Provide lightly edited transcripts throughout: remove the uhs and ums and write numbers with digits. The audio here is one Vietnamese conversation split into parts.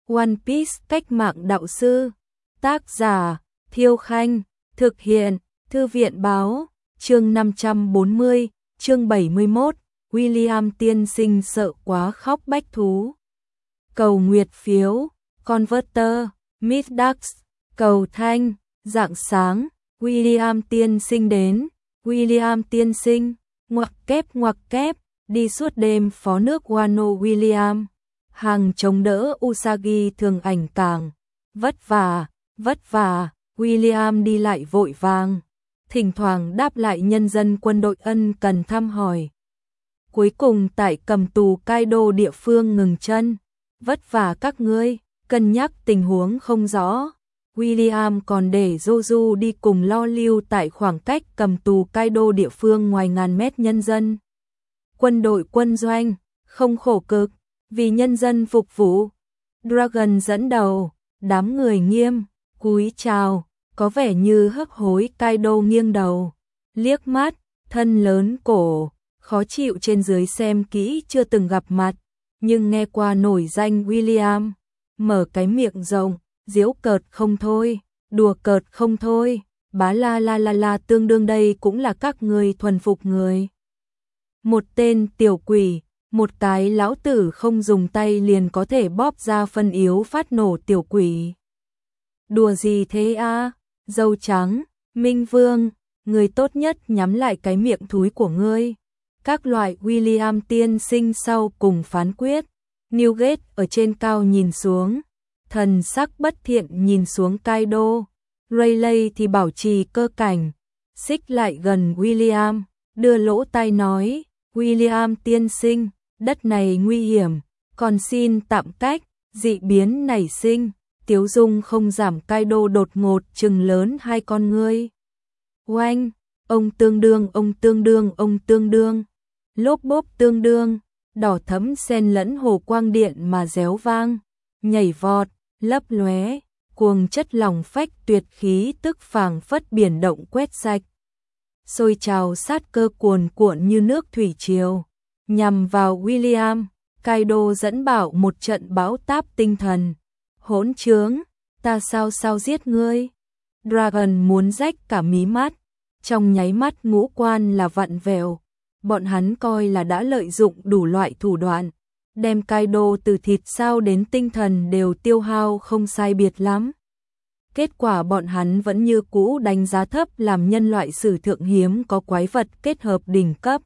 One Piece cách mạng đạo sư. Tác giả Thiêu Khanh. Thực hiện Thư viện báo. Chương 540, chương 71. William tiên sinh sợ quá khóc bách thú. Cầu nguyệt phiếu. Converter. Middax. Cầu thanh. Rạng sáng. William tiên sinh đến. William tiên sinh. Ngoặc kép. Đi suốt đêm phó nước Wano William. Hàng chống đỡ Usagi thường ảnh càng. Vất vả. William đi lại vội vàng. Thỉnh thoảng đáp lại nhân dân quân đội ân cần thăm hỏi. Cuối cùng tại cầm tù Kaido địa phương ngừng chân. Vất vả các ngươi, cân nhắc tình huống không rõ. William còn để Joju đi cùng lo lưu tại khoảng cách cầm tù Kaido địa phương ngoài ngàn mét nhân dân. Quân đội quân doanh, không khổ cực, vì nhân dân phục vụ. Dragon dẫn đầu, đám người nghiêm, cúi chào, có vẻ như hấp hối. Kaido nghiêng đầu, liếc mắt, thân lớn cổ, khó chịu trên dưới xem kỹ chưa từng gặp mặt, nhưng nghe qua nổi danh William, mở cái miệng rộng, giễu cợt không thôi, đùa cợt không thôi, bá la tương đương đây cũng là các người thuần phục người. Một tên tiểu quỷ, một cái lão tử không dùng tay liền có thể bóp ra phân yếu phát nổ tiểu quỷ. Đùa gì thế a? Dâu trắng, Minh Vương, người tốt nhất nhắm lại cái miệng thúi của ngươi. Các loại William tiên sinh sau cùng phán quyết. Newgate ở trên cao nhìn xuống, thần sắc bất thiện nhìn xuống Kaido. Rayleigh thì bảo trì cơ cảnh, xích lại gần William, đưa lỗ tai nói, William tiên sinh, đất này nguy hiểm, còn xin tạm cách. Dị biến nảy sinh, tiếu dung không giảm. Kaido đột ngột trừng lớn hai con ngươi. Oanh, ông tương đương. Lốp bốp tương đương, đỏ thẫm xen lẫn hồ quang điện mà réo vang, nhảy vọt, lấp lóe, cuồng chất lỏng phách tuyệt khí tức phảng phất biển động quét sạch. Sôi trào sát cơ cuồn cuộn như nước thủy triều, nhằm vào William. Kaido dẫn bảo một trận bão táp tinh thần. Hỗn trướng, ta sao giết ngươi? Dragon muốn rách cả mí mắt, trong nháy mắt ngũ quan là vặn vẹo. Bọn hắn coi là đã lợi dụng đủ loại thủ đoạn, đem Kaido từ thịt sao đến tinh thần đều tiêu hao không sai biệt lắm. Kết quả bọn hắn vẫn như cũ đánh giá thấp làm nhân loại sử thượng hiếm có quái vật kết hợp đỉnh cấp.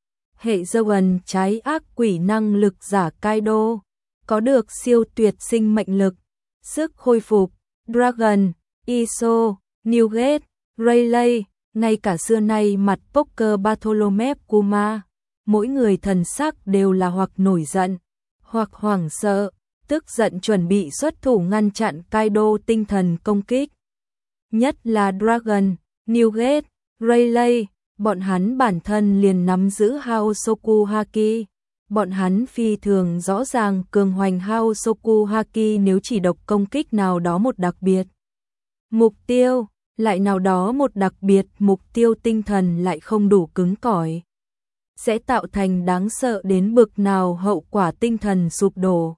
Hệ Zoan trái ác quỷ năng lực giả Kaido, có được siêu tuyệt sinh mệnh lực, sức khôi phục. Dragon, Iso, Newgate, Rayleigh, ngay cả xưa nay mặt poker Bartholomew Kuma, mỗi người thần sắc đều là hoặc nổi giận, hoặc hoảng sợ, tức giận chuẩn bị xuất thủ ngăn chặn Kaido tinh thần công kích. Nhất là Dragon, Newgate, Rayleigh, bọn hắn bản thân liền nắm giữ Haosoku Haki. Bọn hắn phi thường rõ ràng cường hoành Haosoku Haki nếu chỉ độc công kích nào đó một đặc biệt mục tiêu, lại nào đó một đặc biệt mục tiêu tinh thần lại không đủ cứng cỏi, sẽ tạo thành đáng sợ đến bực nào hậu quả tinh thần sụp đổ.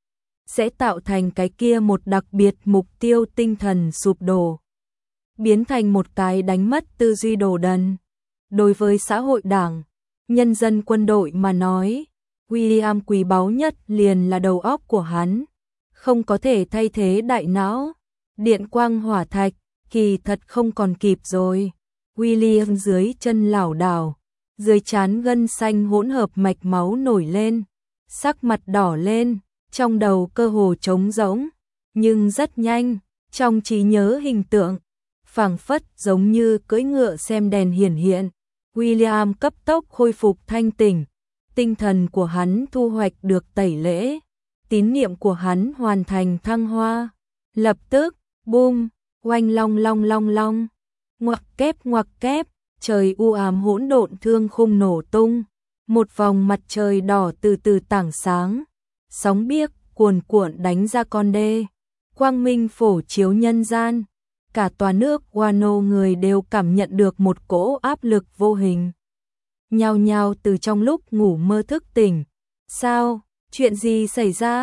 Sẽ tạo thành cái kia một đặc biệt mục tiêu tinh thần sụp đổ, biến thành một cái đánh mất tư duy đồ đần. Đối với xã hội đảng, nhân dân quân đội mà nói, William quý báu nhất liền là đầu óc của hắn, không có thể thay thế đại não. Điện quang hỏa thạch, kỳ thật không còn kịp rồi. William dưới chân lảo đảo, dưới trán gân xanh hỗn hợp mạch máu nổi lên, sắc mặt đỏ lên, trong đầu cơ hồ trống rỗng, nhưng rất nhanh, trong trí nhớ hình tượng, phảng phất giống như cưỡi ngựa xem đèn hiển hiện. William cấp tốc khôi phục thanh tỉnh, tinh thần của hắn thu hoạch được tẩy lễ, tín niệm của hắn hoàn thành thăng hoa. Lập tức, boom, oanh long, ngoặc kép, trời u ám hỗn độn thương khung nổ tung, một vòng mặt trời đỏ từ từ tảng sáng, sóng biếc cuồn cuộn đánh ra con đê, quang minh phổ chiếu nhân gian. Cả tòa nước Wano người đều cảm nhận được một cỗ áp lực vô hình. Nhao nhao từ trong lúc ngủ mơ thức tỉnh. Sao? Chuyện gì xảy ra?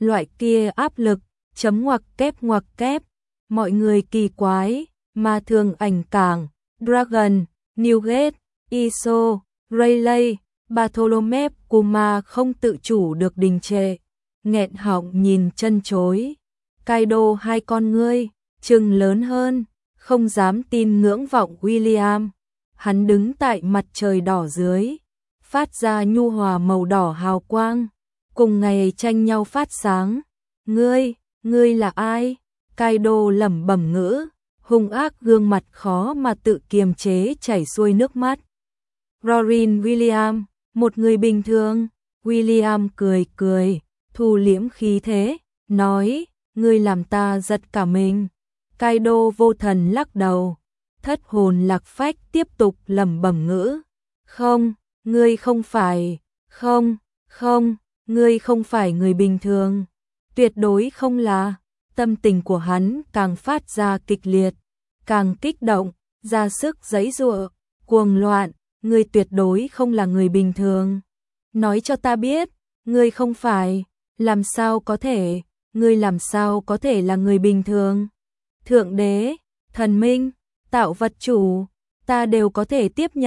loại kia áp lực, chấm ngoặc kép, mọi người kỳ quái, mà thường ảnh cảng, Dragon, Newgate, Iso, Rayleigh, Bartholomew Kuma không tự chủ được đình trệ, nghẹn họng nhìn chân chối. Kaido hai con ngươi, trừng lớn hơn, không dám tin ngưỡng vọng William. Hắn đứng tại mặt trời đỏ dưới, phát ra nhu hòa màu đỏ hào quang, cùng ngày tranh nhau phát sáng. Ngươi là ai? Kaido lẩm bẩm ngữ, hung ác gương mặt khó mà tự kiềm chế chảy xuôi nước mắt. Rorin William, một người bình thường. William cười, thu liễm khí thế, nói, ngươi làm ta giật cả mình. Kaido vô thần lắc đầu, thất hồn lạc phách tiếp tục lẩm bẩm ngữ. Không, ngươi không phải, ngươi không phải người bình thường. Tuyệt đối không là. Tâm tình của hắn càng phát ra kịch liệt, càng kích động, ra sức giãy giụa, cuồng loạn, ngươi tuyệt đối không là người bình thường. Nói cho ta biết, ngươi không phải, làm sao có thể, ngươi làm sao có thể là người bình thường? Thượng đế, thần minh, tạo vật chủ, ta đều có thể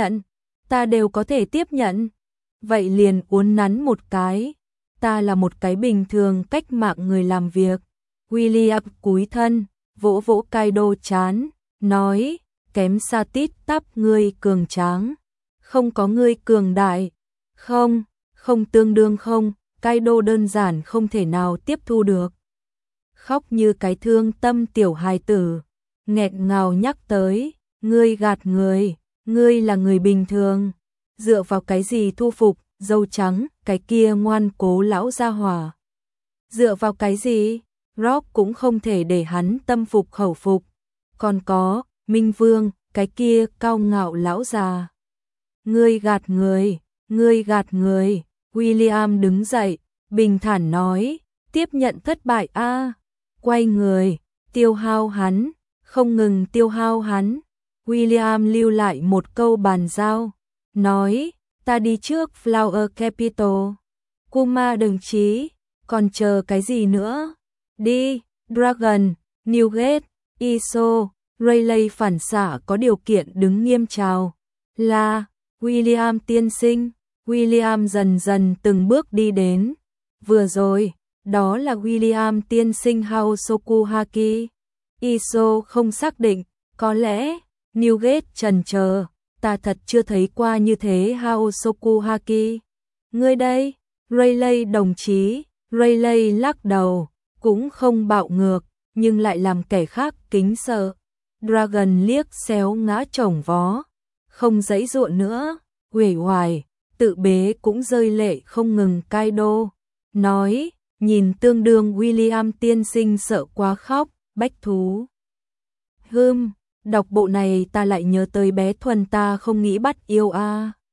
tiếp nhận. Vậy liền uốn nắn một cái, ta là một cái bình thường cách mạng người làm việc. William cúi thân, vỗ vỗ Kaido chán, nói, kém xa tít tắp ngươi cường tráng, không có ngươi cường đại, không tương đương không, Kaido đơn giản không thể nào tiếp thu được. Khóc như cái thương tâm tiểu hài tử, nghẹn ngào nhắc tới, ngươi gạt người, ngươi là người bình thường, dựa vào cái gì thu phục, dâu trắng, cái kia ngoan cố lão gia hỏa. Dựa vào cái gì? Rock cũng không thể để hắn tâm phục khẩu phục. Còn có, Minh Vương, cái kia cao ngạo lão già. Ngươi gạt người, William đứng dậy, bình thản nói, tiếp nhận thất bại a. Quay người, tiêu hao hắn, không ngừng tiêu hao hắn. William lưu lại một câu bàn giao, nói, ta đi trước Flower Capital. Kuma đồng chí, còn chờ cái gì nữa? Đi, Dragon, Newgate, Iso, Rayleigh phản xạ có điều kiện đứng nghiêm chào. Là, William tiên sinh. William dần dần từng bước đi đến. Vừa rồi, đó là William tiên sinh Haosoku Haki. Iso không xác định, có lẽ, Newgate chần chờ, ta thật chưa thấy qua như thế Haosoku Haki. Ngươi đây, Rayleigh đồng chí. Rayleigh lắc đầu, cũng không bạo ngược, nhưng lại làm kẻ khác kính sợ. Dragon liếc xéo ngã chồng vó, không giãy giụa nữa, uể oải, tự bế cũng rơi lệ không ngừng. Kaido nói, nhìn tương đương William tiên sinh sợ quá khóc, bách thú. Đọc bộ này ta lại nhớ tới bé Thuần ta không nghĩ bắt yêu a.